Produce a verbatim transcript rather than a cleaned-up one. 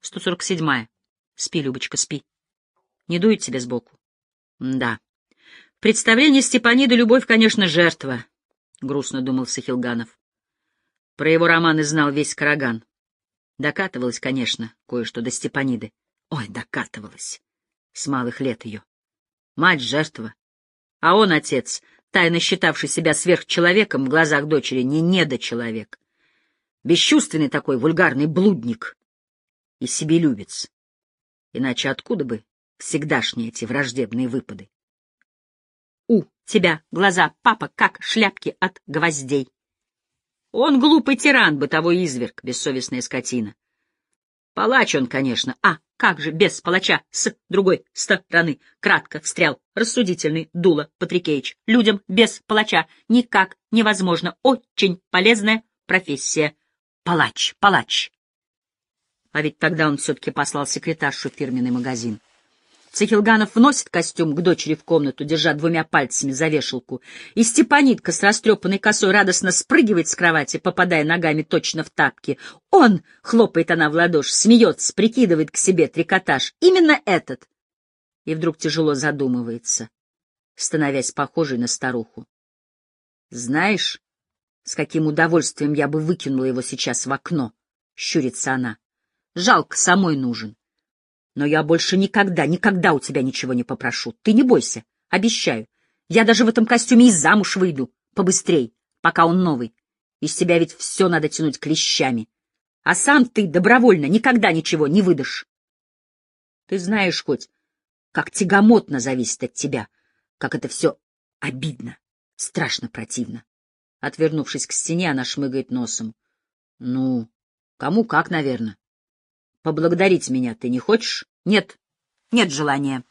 сто сорок седьмая. Спи, Любочка, спи. Не дует тебе сбоку? Да. В представлении Степаниды любовь, конечно, жертва, — грустно думал Сахилганов. Про его романы знал весь Караган. Докатывалась, конечно, кое-что до Степаниды. Ой, докатывалась. С малых лет ее. Мать — жертва. А он, отец, тайно считавший себя сверхчеловеком, в глазах дочери не недочеловек. Бесчувственный такой вульгарный блудник и себелюбец. Иначе откуда бы всегдашние эти враждебные выпады? У тебя глаза, папа, как шляпки от гвоздей. Он глупый тиран, бытовой изверг, бессовестная скотина. Палач он, конечно, а как же без палача с другой стороны? Кратко встрял рассудительный Дула Патрикеич. Людям без палача никак невозможно. Очень полезная профессия. Палач, палач. А ведь тогда он все-таки послал секретаршу в фирменный магазин. Сахилганов вносит костюм к дочери в комнату, держа двумя пальцами за вешалку, и Степанидка с растрепанной косой радостно спрыгивает с кровати, попадая ногами точно в тапки. Он, хлопает она в ладоши, смеется, прикидывает к себе трикотаж. Именно этот. И вдруг тяжело задумывается, становясь похожей на старуху. Знаешь, с каким удовольствием я бы выкинула его сейчас в окно, щурится она. Жалко, самой нужен. Но я больше никогда, никогда у тебя ничего не попрошу. Ты не бойся, обещаю. Я даже в этом костюме и замуж выйду. Побыстрей, пока он новый. Из тебя ведь все надо тянуть клещами. А сам ты добровольно никогда ничего не выдашь. Ты знаешь хоть, как тягомотно зависит от тебя, как это все обидно, страшно противно. Отвернувшись к стене, она шмыгает носом. Ну, кому как, наверное. Поблагодарить меня ты не хочешь? Нет, нет желания.